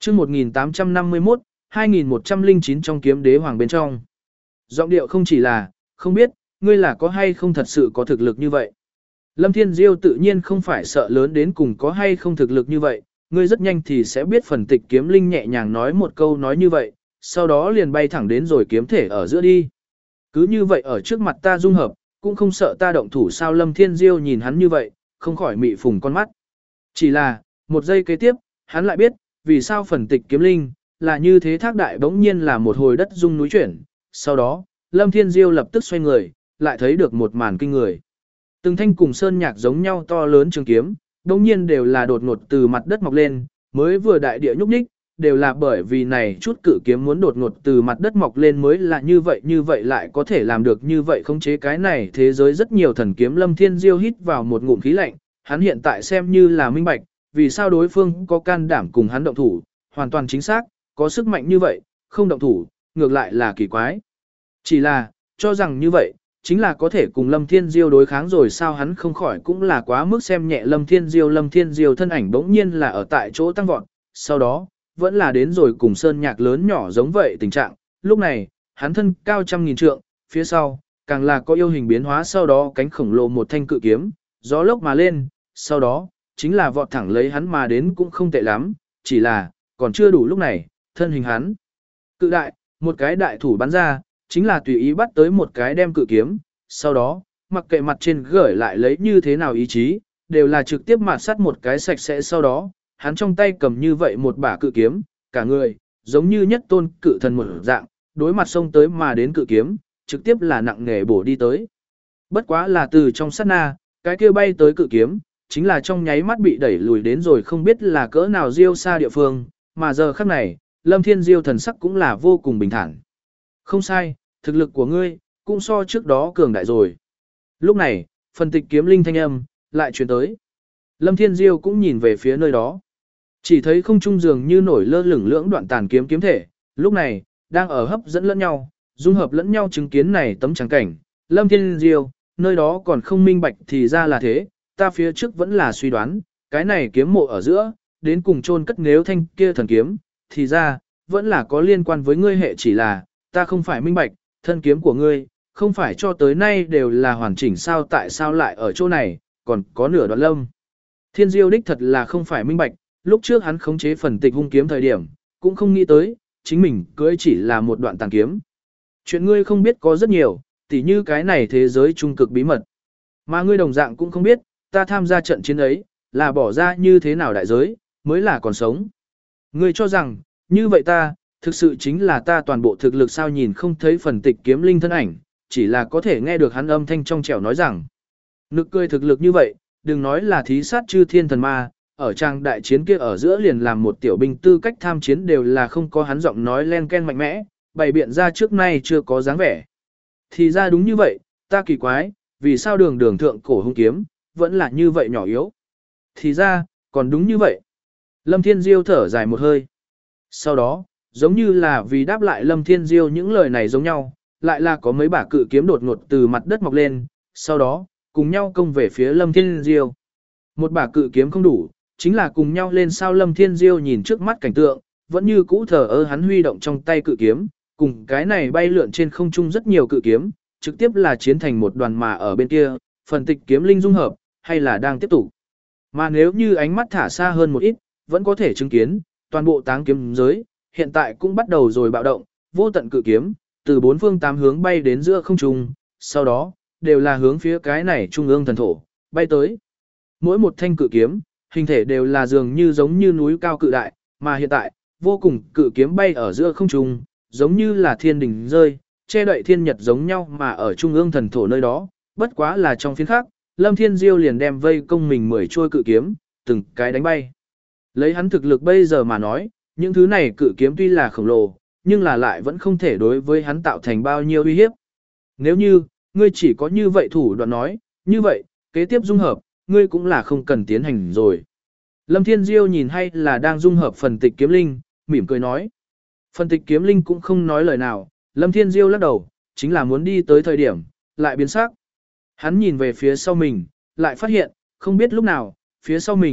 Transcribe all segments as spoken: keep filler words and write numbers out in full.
chương một nghìn tám trăm năm mươi mốt, hai nghìn một trăm lẻ chín trong kiếm đế hoàng bên trong. Giọng điệu không chỉ là, không biết, ngươi là có hay không thật sự có thực lực như vậy. Lâm Thiên Diêu tự nhiên không phải sợ lớn đến cùng có hay không thực lực như vậy, ngươi rất nhanh thì sẽ biết phần tịch kiếm linh nhẹ nhàng nói một câu nói như vậy, sau đó liền bay thẳng đến rồi kiếm thể ở giữa đi. Cứ như vậy ở trước mặt ta dung hợp, cũng không sợ ta động thủ sao. Lâm Thiên Diêu nhìn hắn như vậy, không khỏi mị phùng con mắt. Chỉ là, một giây kế tiếp, hắn lại biết, vì sao phần tịch kiếm linh, là như thế thác đại bỗng nhiên là một hồi đất rung núi chuyển. Sau đó, Lâm Thiên Diêu lập tức xoay người, lại thấy được một màn kinh người. Từng thanh cùng sơn nhạc giống nhau to lớn trường kiếm, bỗng nhiên đều là đột ngột từ mặt đất mọc lên, mới vừa đại địa nhúc nhích, đều là bởi vì này chút cự kiếm muốn đột ngột từ mặt đất mọc lên mới là như vậy như vậy lại có thể làm được như vậy khống chế cái này thế giới rất nhiều thần kiếm. Lâm Thiên Diêu hít vào một ngụm khí lạnh, hắn hiện tại xem như là minh bạch, vì sao đối phương có can đảm cùng hắn động thủ, hoàn toàn chính xác, có sức mạnh như vậy, không động thủ, ngược lại là kỳ quái. Chỉ là, cho rằng như vậy, chính là có thể cùng Lâm Thiên Diêu đối kháng rồi sao. Hắn không khỏi cũng là quá mức xem nhẹ Lâm Thiên Diêu. Lâm Thiên Diêu thân ảnh bỗng nhiên là ở tại chỗ tăng vọt, sau đó, vẫn là đến rồi cùng sơn nhạc lớn nhỏ giống vậy tình trạng. Lúc này, hắn thân cao trăm nghìn trượng, phía sau, càng là có yêu hình biến hóa, sau đó cánh khổng lồ một thanh cự kiếm, gió lốc mà lên, sau đó, chính là vọt thẳng lấy hắn mà đến cũng không tệ lắm, chỉ là, còn chưa đủ. Lúc này, thân hình hắn, cự đại, một cái đại thủ bắn ra, chính là tùy ý bắt tới một cái đem cự kiếm, sau đó, mặc kệ mặt trên gửi lại lấy như thế nào ý chí, đều là trực tiếp mạt sắt một cái sạch sẽ. Sau đó, hắn trong tay cầm như vậy một bả cự kiếm, cả người, giống như nhất tôn cự thần một dạng, đối mặt xông tới mà đến cự kiếm, trực tiếp là nặng nề bổ đi tới. Bất quá là từ trong sát na, cái kia bay tới cự kiếm, chính là trong nháy mắt bị đẩy lùi đến rồi không biết là cỡ nào diêu xa địa phương, mà giờ khắc này, Lâm Thiên Diêu thần sắc cũng là vô cùng bình thản. Không sai, thực lực của ngươi, cũng so trước đó cường đại rồi. Lúc này, phần tịch kiếm linh thanh âm, lại truyền tới. Lâm Thiên Diêu cũng nhìn về phía nơi đó. Chỉ thấy không trung dường như nổi lơ lửng lưỡng đoạn tàn kiếm kiếm thể, lúc này, đang ở hấp dẫn lẫn nhau, dung hợp lẫn nhau chứng kiến này tấm trắng cảnh. Lâm Thiên Diêu, nơi đó còn không minh bạch thì ra là thế, ta phía trước vẫn là suy đoán, cái này kiếm mộ ở giữa, đến cùng chôn cất nếu thanh kia thần kiếm, thì ra, vẫn là có liên quan với ngươi hệ, chỉ là, ta không phải minh bạch, thân kiếm của ngươi, không phải cho tới nay đều là hoàn chỉnh sao, tại sao lại ở chỗ này, còn có nửa đoạn Lâm. Thiên Diêu đích thật là không phải minh bạch, lúc trước hắn khống chế phần tịch hung kiếm thời điểm, cũng không nghĩ tới, chính mình cưỡi chỉ là một đoạn tàn kiếm. Chuyện ngươi không biết có rất nhiều, tỉ như cái này thế giới trung cực bí mật. Mà ngươi đồng dạng cũng không biết, ta tham gia trận chiến ấy, là bỏ ra như thế nào đại giới, mới là còn sống. Ngươi cho rằng, như vậy ta, thực sự chính là ta toàn bộ thực lực sao. Nhìn không thấy phần tịch kiếm linh thân ảnh, chỉ là có thể nghe được hắn âm thanh trong trẻo nói rằng. Nực cười thực lực như vậy, đừng nói là thí sát chư thiên thần ma, ở trang đại chiến kia ở giữa liền làm một tiểu binh tư cách tham chiến đều là không có hắn giọng nói len ken mạnh mẽ, bày biện ra trước nay chưa có dáng vẻ. Thì ra đúng như vậy, ta kỳ quái, vì sao đường đường thượng cổ hung kiếm, vẫn là như vậy nhỏ yếu. Thì ra, còn đúng như vậy. Lâm Thiên Diêu thở dài một hơi. Sau đó, giống như là vì đáp lại Lâm Thiên Diêu những lời này giống nhau, lại là có mấy bả cự kiếm đột ngột từ mặt đất mọc lên, sau đó, cùng nhau công về phía Lâm Thiên Diêu. Một bả cự kiếm không đủ, chính là cùng nhau lên sao. Lâm Thiên Diêu nhìn trước mắt cảnh tượng, vẫn như cũ thờ ơ, hắn huy động trong tay cự kiếm, cùng cái này bay lượn trên không trung rất nhiều cự kiếm, trực tiếp là chiến thành một đoàn mà ở bên kia, phần tịch kiếm linh dung hợp, hay là đang tiếp tục. Mà nếu như ánh mắt thả xa hơn một ít, vẫn có thể chứng kiến, toàn bộ táng kiếm giới, hiện tại cũng bắt đầu rồi bạo động, vô tận cự kiếm, từ bốn phương tám hướng bay đến giữa không trung, sau đó, đều là hướng phía cái này trung ương thần thổ, bay tới. Mỗi một thanh cự kiếm, hình thể đều là dường như giống như núi cao cự đại, mà hiện tại, vô cùng cự kiếm bay ở giữa không trung, giống như là thiên đỉnh rơi, che đậy thiên nhật giống nhau mà ở trung ương thần thổ nơi đó, bất quá là trong phiên khác, Lâm Thiên Diêu liền đem vây công mình mười trôi cự kiếm, từng cái đánh bay. Lấy hắn thực lực bây giờ mà nói, những thứ này cự kiếm tuy là khổng lồ, nhưng là lại vẫn không thể đối với hắn tạo thành bao nhiêu uy hiếp. Nếu như, ngươi chỉ có như vậy thủ đoạn nói, như vậy, kế tiếp dung hợp, ngươi cũng là không cần tiến hành rồi. Lâm Thiên Diêu nhìn hay là đang dung hợp phần tịch kiếm linh, mỉm cười nói. Phần tịch kiếm linh cũng không nói lời nào, Lâm Thiên Diêu lắc đầu, chính là muốn đi tới thời điểm, lại biến sắc. Hắn nhìn về phía sau mình, lại phát hiện, không biết lúc nào, phía sau mình,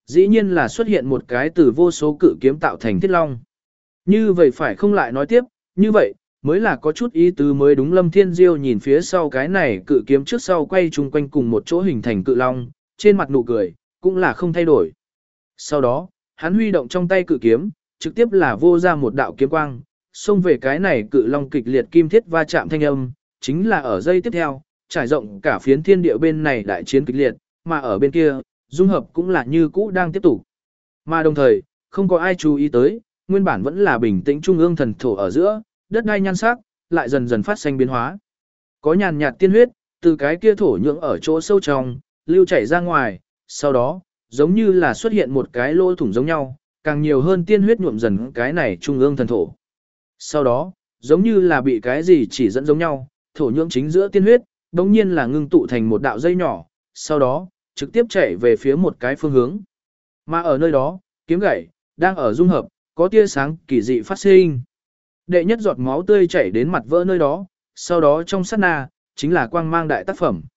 dĩ nhiên là xuất hiện một cái từ vô số cự kiếm tạo thành thiết long. Như vậy phải không lại nói tiếp, như vậy, mới là có chút ý tứ mới đúng. Lâm Thiên Diêu nhìn phía sau cái này cự kiếm trước sau quay chung quanh cùng một chỗ hình thành cự long, trên mặt nụ cười, cũng là không thay đổi. Sau đó, hắn huy động trong tay cự kiếm, trực tiếp là vô ra một đạo kiếm quang, xông về cái này cự long kịch liệt kim thiết va chạm thanh âm, chính là ở giây tiếp theo, trải rộng cả phiến thiên địa bên này đại chiến kịch liệt, mà ở bên kia, dung hợp cũng là như cũ đang tiếp tục. Mà đồng thời, không có ai chú ý tới, nguyên bản vẫn là bình tĩnh trung ương thần thổ ở giữa, đất đai nhan sắc, lại dần dần phát sinh biến hóa. Có nhàn nhạt tiên huyết, từ cái kia thổ nhưỡng ở chỗ sâu trong, lưu chảy ra ngoài, sau đó, giống như là xuất hiện một cái lỗ thủng giống nhau, càng nhiều hơn tiên huyết nhuộm dần cái này trung ương thần thổ. Sau đó, giống như là bị cái gì chỉ dẫn giống nhau, thổ nhưỡng chính giữa tiên huyết, đống nhiên là ngưng tụ thành một đạo dây nhỏ, sau đó, trực tiếp chạy về phía một cái phương hướng. Mà ở nơi đó, kiếm gãy, đang ở dung hợp, có tia sáng kỳ dị phát sinh. Đệ nhất giọt máu tươi chảy đến mặt vỡ nơi đó, sau đó trong sát na, chính là quang mang đại tác phẩm.